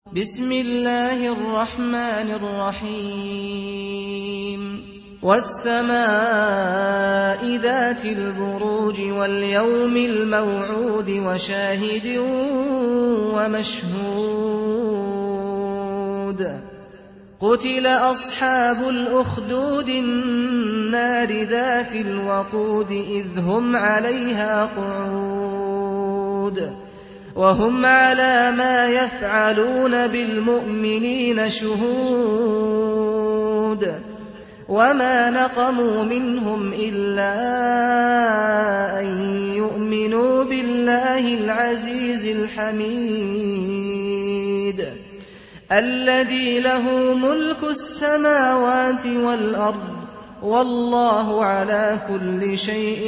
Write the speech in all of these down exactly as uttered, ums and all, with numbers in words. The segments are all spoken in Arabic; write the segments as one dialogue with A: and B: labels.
A: بسم الله الرحمن الرحيم والسماء ذات البروج واليوم الموعود وشاهد ومشهود قتل أصحاب الأخدود النار ذات الوقود إذ هم عليها قعود وهم على ما يفعلون بالمؤمنين شهود وما نقموا منهم إلا أن يؤمنوا بالله العزيز الحميد الذي له ملك السماوات والأرض والله على كل شيء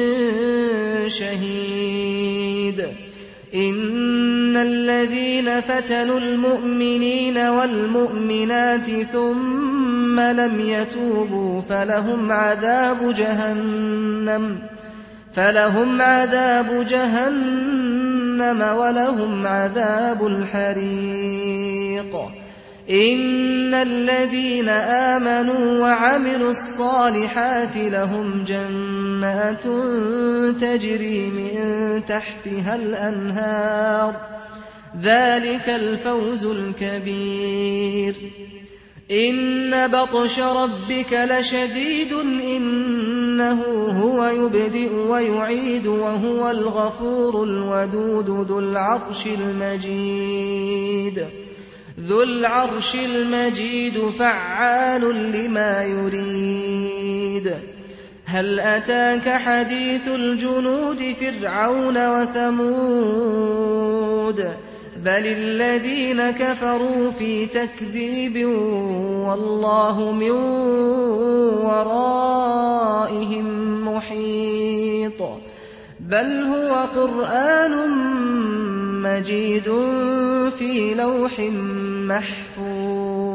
A: شهيد إن الذين فتنوا المؤمنين والمؤمنات ثم لم يتوبوا فلهم عذاب جهنم فلهم عذاب جهنم ولهم عذاب الحريق إن الذين آمنوا وعملوا الصالحات لهم جنات تجري من تحتها الأنهار ذلك الفوز الكبير إن بطش ربك لشديد إنه هو يبدئ ويعيد وهو الغفور الودود ذو العرش المجيد ذو العرش المجيد فعال لما يريد هل أتاك حديث الجنود فرعون وثمود بل الذين كفروا في تكذيب والله من ورائهم محيط بل هو قرآن مجيد في لوح محفوظ